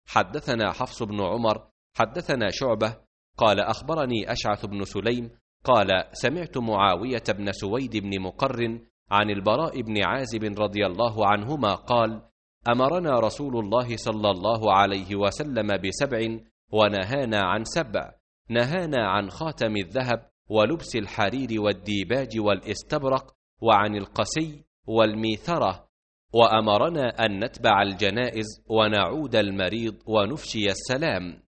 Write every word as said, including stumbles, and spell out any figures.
حدثنا حفص بن عمر حدثنا شعبة قال أخبرني أشعث بن سليم قال سمعت معاوية بن سويد بن مقرن عن البراء بن عازب رضي الله عنهما قال أمرنا رسول الله صلى الله عليه وسلم بسبع ونهانا عن سبع، نهانا عن خاتم الذهب ولبس الحرير والديباج والاستبرق وعن القسي والميثرة، وأمرنا أن نتبع الجنائز ونعود المريض ونفشي السلام.